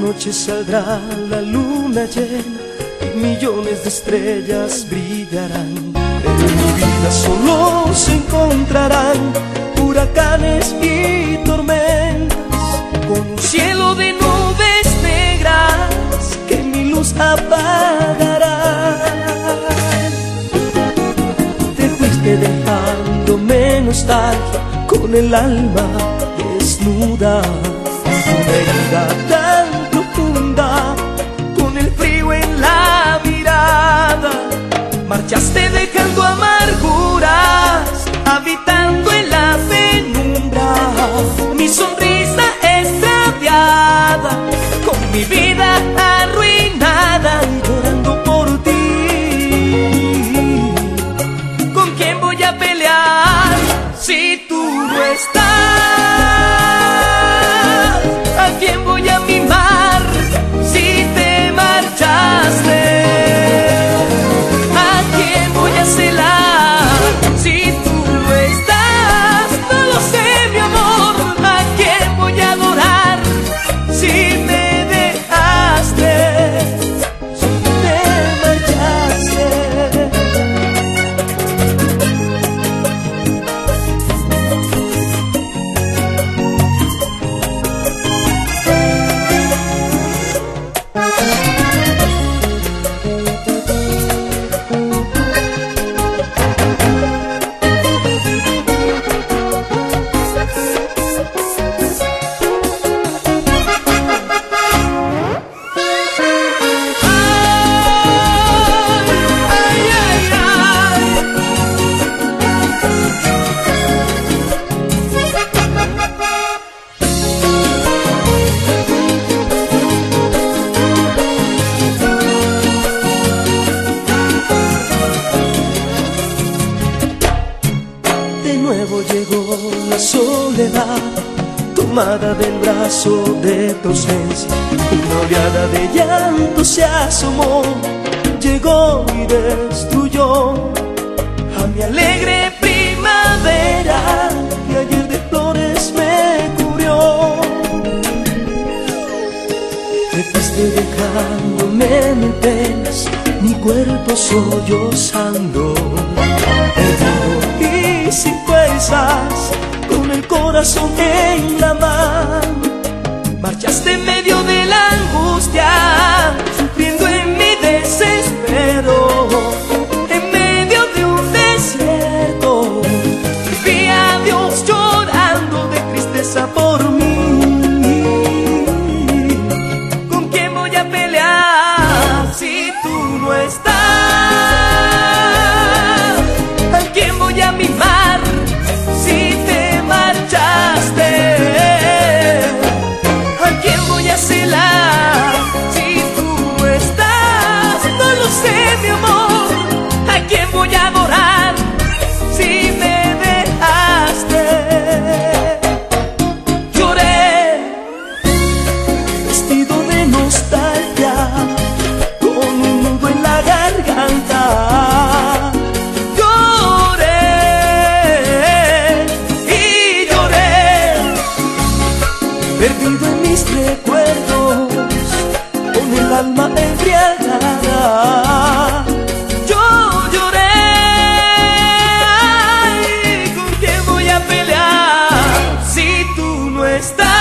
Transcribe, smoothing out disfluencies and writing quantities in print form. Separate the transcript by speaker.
Speaker 1: noche saldrá la luna llena y millones de estrellas brillarán. Pero en mi vida solo se encontrarán huracanes y tormentas, con un cielo de nubes negras que mi luz apagará. Te fuiste dejándome nostalgia con el alma desnuda, una herida tan profunda, con el frío en la mirada. Marchaste dejando amarguras, habitando en la penumbra, mi sonrisa extraviada, con mi vida arruinada y llorando por ti. ¿Con quién voy a pelear si tú no estás? ¿A quién voy a mimar si te marchaste? ¿A quién voy a celar si tú no estás? No lo sé, mi amor. ¿A quién voy a adorar si me dejaste? Si te marchaste. De nuevo llegó la soledad, tomada del brazo de tu ausencia. Una oleada de llanto se asomó, llegó y destruyó a mi alegre primavera que ayer de flores me cubrió. Te fuiste dejándome mil penas, mi cuerpo sollozando, y sin fuerzas, con el corazón en la mano. Marchaste en medio de la angustia, sufriendo en mi desespero, en medio de un desierto. Vi a Dios llorando de tristeza por mí. ¿Con quién voy a pelear si tú no estás? ¿A quién voy a mimar si te marchaste? ¿A quién voy a celar si tú no estás? No lo sé, mi amor. ¿A quién voy a adorar si me dejaste? Lloré, vestido de nostalgia, con un nudo en la garganta. Perdido en mis recuerdos, con el alma embriagada. Yo lloré, ay, ¿con quién voy a pelear si tú no estás?